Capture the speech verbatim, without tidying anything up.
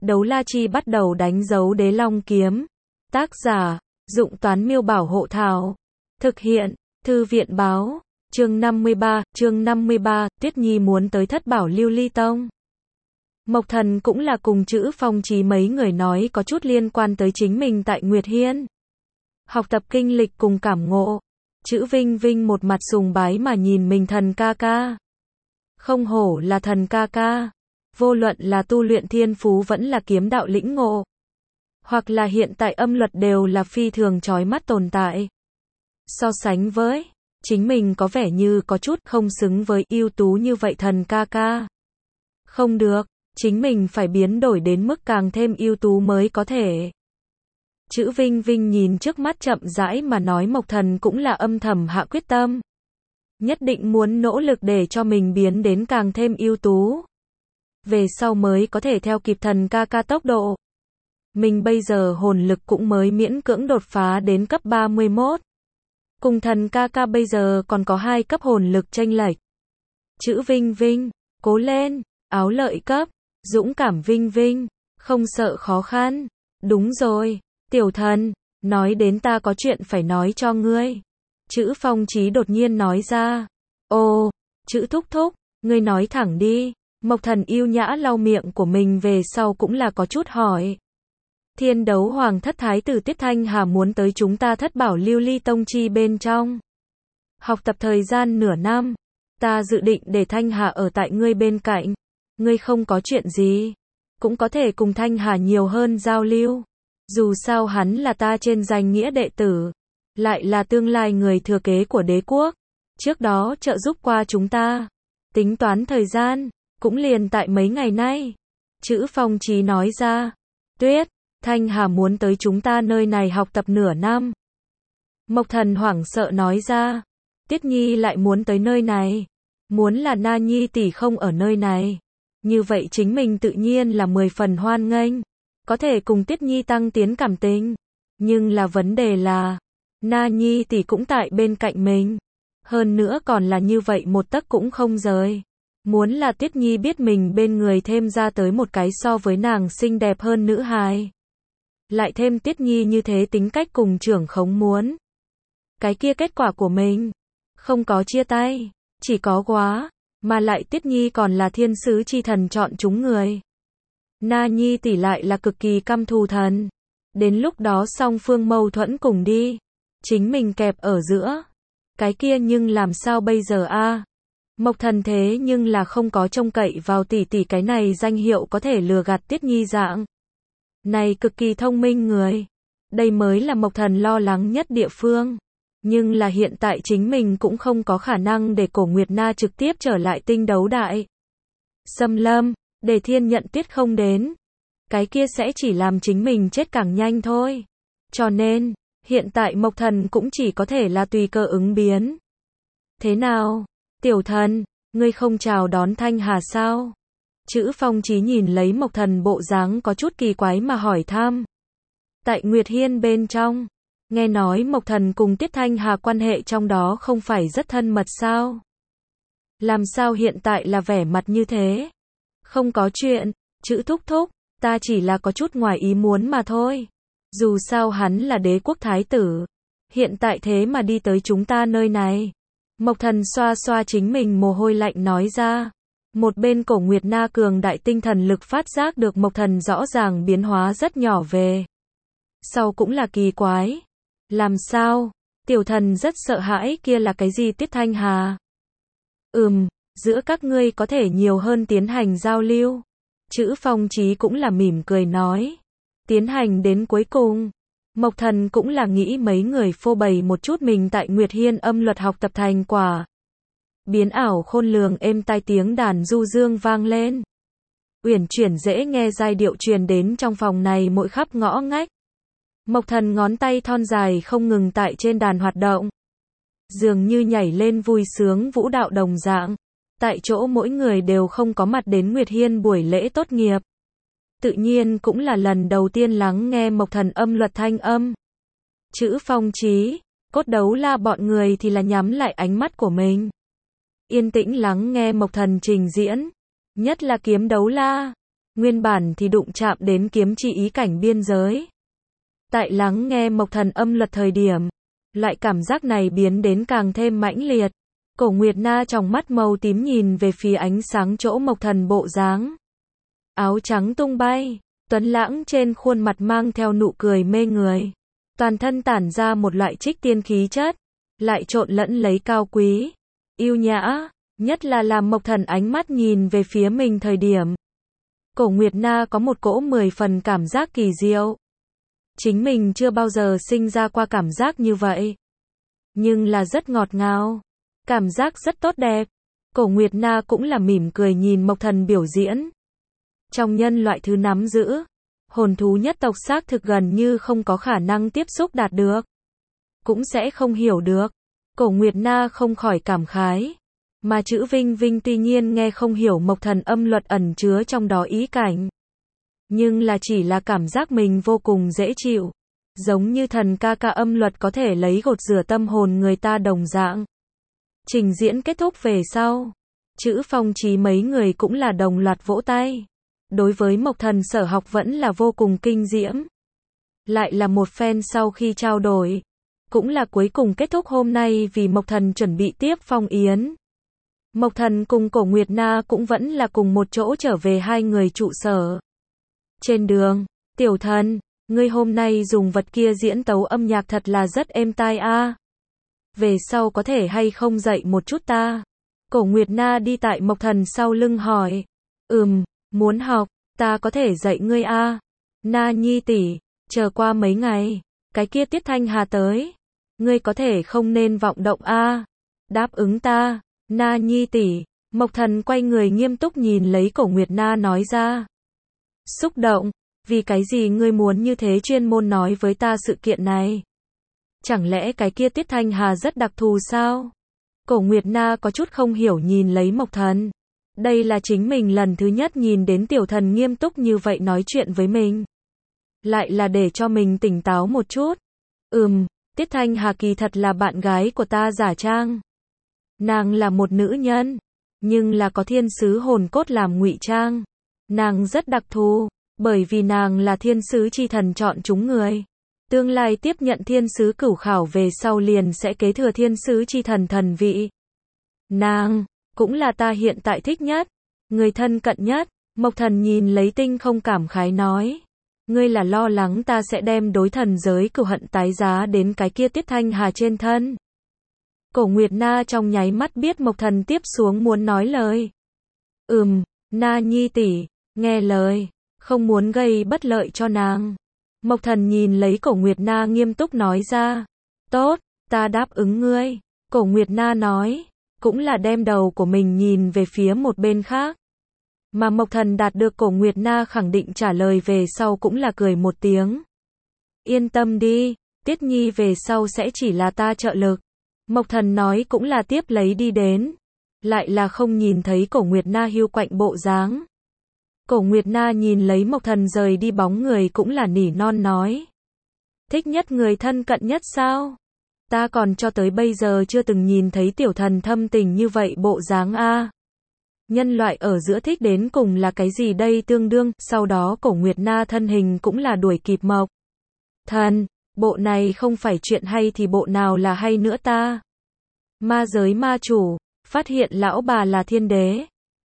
Đấu la chi bắt đầu đánh dấu đế long kiếm. Tác giả, Dụng Toán Miêu Bảo Hộ Thảo. Thực hiện, Thư viện Báo. Chương năm mươi ba, chương năm mươi ba, Tuyết Nhi muốn tới Thất Bảo Lưu Ly Tông. Mộc Thần cũng là cùng Chữ Phong Chí mấy người nói có chút liên quan tới chính mình tại Nguyệt Hiên. Học tập kinh lịch cùng cảm ngộ. Chữ Vinh Vinh một mặt sùng bái mà nhìn mình Thần ca ca. Không hổ là Thần ca ca. Vô luận là tu luyện thiên phú vẫn là kiếm đạo lĩnh ngộ. Hoặc là hiện tại âm luật đều là phi thường chói mắt tồn tại. So sánh với, chính mình có vẻ như có chút không xứng với ưu tú như vậy Thần ca ca. Không được, chính mình phải biến đổi đến mức càng thêm ưu tú mới có thể. Chữ Vinh Vinh nhìn trước mắt chậm rãi mà nói Mộc Thần cũng là âm thầm hạ quyết tâm. Nhất định muốn nỗ lực để cho mình biến đến càng thêm ưu tú. Về sau mới có thể theo kịp Thần ca ca tốc độ. Mình bây giờ hồn lực cũng mới miễn cưỡng đột phá đến cấp ba mươi mốt. Cùng Thần ca ca bây giờ còn có hai cấp hồn lực chênh lệch. Chữ Vinh Vinh, cố lên, áo lợi cấp, dũng cảm Vinh Vinh, không sợ khó khăn. Đúng rồi, tiểu thần, nói đến ta có chuyện phải nói cho ngươi. Chữ Phong Chí đột nhiên nói ra. Ồ, chữ thúc thúc, ngươi nói thẳng đi. Mộc Thần yêu nhã lau miệng của mình về sau cũng là có chút hỏi. Thiên Đấu Hoàng thất thái tử Tiết Thanh Hà muốn tới chúng ta Thất Bảo Lưu Ly Tông chi bên trong. Học tập thời gian nửa năm. Ta dự định để Thanh Hà ở tại ngươi bên cạnh. Ngươi không có chuyện gì. Cũng có thể cùng Thanh Hà nhiều hơn giao lưu. Dù sao hắn là ta trên danh nghĩa đệ tử. Lại là tương lai người thừa kế của đế quốc. Trước đó trợ giúp qua chúng ta. Tính toán thời gian. Cũng liền tại mấy ngày nay. Chữ Phong Chí nói ra. Tuyết, Thanh Hà muốn tới chúng ta nơi này học tập nửa năm. Mộc Thần hoảng sợ nói ra. Tiết Nhi lại muốn tới nơi này. Muốn là Na Nhi tỷ không ở nơi này. Như vậy chính mình tự nhiên là mười phần hoan nghênh. Có thể cùng Tiết Nhi tăng tiến cảm tình. Nhưng là vấn đề là. Na Nhi tỷ cũng tại bên cạnh mình. Hơn nữa còn là như vậy một tấc cũng không rời. Muốn là Tiết Nhi biết mình bên người thêm ra tới một cái so với nàng xinh đẹp hơn nữ hài. Lại thêm Tiết Nhi như thế tính cách cùng trưởng khống muốn. Cái kia kết quả của mình. Không có chia tay. Chỉ có quá. Mà lại Tiết Nhi còn là thiên sứ chi thần chọn chúng người. Na Nhi tỷ lại là cực kỳ căm thù thần. Đến lúc đó song phương mâu thuẫn cùng đi. Chính mình kẹp ở giữa. Cái kia nhưng làm sao bây giờ a? Mộc Thần thế nhưng là không có trông cậy vào tỷ tỷ cái này danh hiệu có thể lừa gạt Tiết Nhi dạng. Này cực kỳ thông minh người. Đây mới là Mộc Thần lo lắng nhất địa phương. Nhưng là hiện tại chính mình cũng không có khả năng để Cổ Nguyệt Na trực tiếp trở lại tinh đấu đại. Xâm lâm, để Thiên Nhận Tuyết không đến. Cái kia sẽ chỉ làm chính mình chết càng nhanh thôi. Cho nên, hiện tại Mộc Thần cũng chỉ có thể là tùy cơ ứng biến. Thế nào? Tiểu thần, ngươi không chào đón Thanh Hà sao? Chữ Phong Chí nhìn lấy Mộc Thần bộ dáng có chút kỳ quái mà hỏi thăm. Tại Nguyệt Hiên bên trong, nghe nói Mộc Thần cùng Tiết Thanh Hà quan hệ trong đó không phải rất thân mật sao? Làm sao hiện tại là vẻ mặt như thế? Không có chuyện, chữ thúc thúc, ta chỉ là có chút ngoài ý muốn mà thôi. Dù sao hắn là đế quốc thái tử. Hiện tại thế mà đi tới chúng ta nơi này. Mộc Thần xoa xoa chính mình mồ hôi lạnh nói ra. Một bên Cổ Nguyệt Na cường đại tinh thần lực phát giác được Mộc Thần rõ ràng biến hóa rất nhỏ về. Sau cũng là kỳ quái. Làm sao? Tiểu thần rất sợ hãi kia là cái gì Tiết Thanh Hà? Ừm, giữa các ngươi có thể nhiều hơn tiến hành giao lưu. Chữ Phong Chí cũng là mỉm cười nói. Tiến hành đến cuối cùng. Mộc Thần cũng là nghĩ mấy người phô bày một chút mình tại Nguyệt Hiên âm luật học tập thành quả. Biến ảo khôn lường êm tai tiếng đàn du dương vang lên. Uyển chuyển dễ nghe giai điệu truyền đến trong phòng này mỗi khắp ngõ ngách. Mộc Thần ngón tay thon dài không ngừng tại trên đàn hoạt động. Dường như nhảy lên vui sướng vũ đạo đồng dạng. Tại chỗ mỗi người đều không có mặt đến Nguyệt Hiên buổi lễ tốt nghiệp. Tự nhiên cũng là lần đầu tiên lắng nghe Mộc Thần âm luật thanh âm. Chữ Phong Chí, Cốt Đấu La bọn người thì là nhắm lại ánh mắt của mình. Yên tĩnh lắng nghe Mộc Thần trình diễn. Nhất là Kiếm Đấu La. Nguyên bản thì đụng chạm đến kiếm chi ý cảnh biên giới. Tại lắng nghe Mộc Thần âm luật thời điểm, loại cảm giác này biến đến càng thêm mãnh liệt. Cổ Nguyệt Na trong mắt màu tím nhìn về phía ánh sáng chỗ Mộc Thần bộ dáng. Áo trắng tung bay, tuấn lãng trên khuôn mặt mang theo nụ cười mê người. Toàn thân tản ra một loại trích tiên khí chất, lại trộn lẫn lấy cao quý, yêu nhã, nhất là làm Mộc Thần ánh mắt nhìn về phía mình thời điểm. Cổ Nguyệt Na có một cỗ mười phần cảm giác kỳ diệu. Chính mình chưa bao giờ sinh ra qua cảm giác như vậy. Nhưng là rất ngọt ngào, cảm giác rất tốt đẹp. Cổ Nguyệt Na cũng là mỉm cười nhìn Mộc Thần biểu diễn. Trong nhân loại thứ nắm giữ, hồn thú nhất tộc xác thực gần như không có khả năng tiếp xúc đạt được. Cũng sẽ không hiểu được. Cổ Nguyệt Na không khỏi cảm khái. Mà chữ Vinh Vinh tuy nhiên nghe không hiểu Mộc Thần âm luật ẩn chứa trong đó ý cảnh. Nhưng là chỉ là cảm giác mình vô cùng dễ chịu. Giống như thần ca ca âm luật có thể lấy gột rửa tâm hồn người ta đồng dạng. Trình diễn kết thúc về sau, chữ Phong Chí mấy người cũng là đồng loạt vỗ tay. Đối với Mộc Thần sở học vẫn là vô cùng kinh diễm. Lại là một phen sau khi trao đổi. Cũng là cuối cùng kết thúc hôm nay vì Mộc Thần chuẩn bị tiếp phong yến. Mộc Thần cùng Cổ Nguyệt Na cũng vẫn là cùng một chỗ trở về hai người trụ sở. Trên đường, tiểu thần, ngươi hôm nay dùng vật kia diễn tấu âm nhạc thật là rất êm tai a. Về sau có thể hay không dạy một chút ta? Cổ Nguyệt Na đi tại Mộc Thần sau lưng hỏi. Ừm, muốn học, ta có thể dạy ngươi a. Na Nhi tỷ, chờ qua mấy ngày, cái kia Tiết Thanh Hà tới. Ngươi có thể không nên vọng động a. Đáp ứng ta, Na Nhi tỷ. Mộc Thần quay người nghiêm túc nhìn lấy Cổ Nguyệt Na nói ra. Xúc động, vì cái gì ngươi muốn như thế chuyên môn nói với ta sự kiện này? Chẳng lẽ cái kia Tiết Thanh Hà rất đặc thù sao? Cổ Nguyệt Na có chút không hiểu nhìn lấy Mộc Thần. Đây là chính mình lần thứ nhất nhìn đến tiểu thần nghiêm túc như vậy nói chuyện với mình. Lại là để cho mình tỉnh táo một chút. Ừm, Tiết Thanh Hà kỳ thật là bạn gái của ta giả trang. Nàng là một nữ nhân, nhưng là có thiên sứ hồn cốt làm ngụy trang. Nàng rất đặc thù, bởi vì nàng là thiên sứ chi thần chọn chúng người. Tương lai tiếp nhận thiên sứ cửu khảo về sau liền sẽ kế thừa thiên sứ chi thần thần vị. Nàng, cũng là ta hiện tại thích nhất, người thân cận nhất. Mộc Thần nhìn lấy tinh không cảm khái nói. Ngươi là lo lắng ta sẽ đem đối thần giới cửu hận tái giá đến cái kia Tiết Thanh Hà trên thân. Cổ Nguyệt Na trong nháy mắt biết Mộc Thần tiếp xuống muốn nói lời. Ừm, Na Nhi tỷ, nghe lời, không muốn gây bất lợi cho nàng. Mộc Thần nhìn lấy Cổ Nguyệt Na nghiêm túc nói ra. Tốt, ta đáp ứng ngươi. Cổ Nguyệt Na nói, cũng là đem đầu của mình nhìn về phía một bên khác. Mà Mộc Thần đạt được Cổ Nguyệt Na khẳng định trả lời về sau cũng là cười một tiếng. Yên tâm đi, Tiết Nhi về sau sẽ chỉ là ta trợ lực. Mộc Thần nói cũng là tiếp lấy đi đến. Lại là không nhìn thấy Cổ Nguyệt Na hiu quạnh bộ dáng. Cổ Nguyệt Na nhìn lấy Mộc Thần rời đi bóng người cũng là nỉ non nói. Thích nhất người thân cận nhất sao? Ta còn cho tới bây giờ chưa từng nhìn thấy tiểu thần thâm tình như vậy bộ dáng a. Nhân loại ở giữa thích đến cùng là cái gì đây tương đương, sau đó Cổ Nguyệt Na thân hình cũng là đuổi kịp Mộc Thần, bộ này không phải chuyện hay thì bộ nào là hay nữa ta? Ma giới ma chủ, phát hiện lão bà là thiên đế.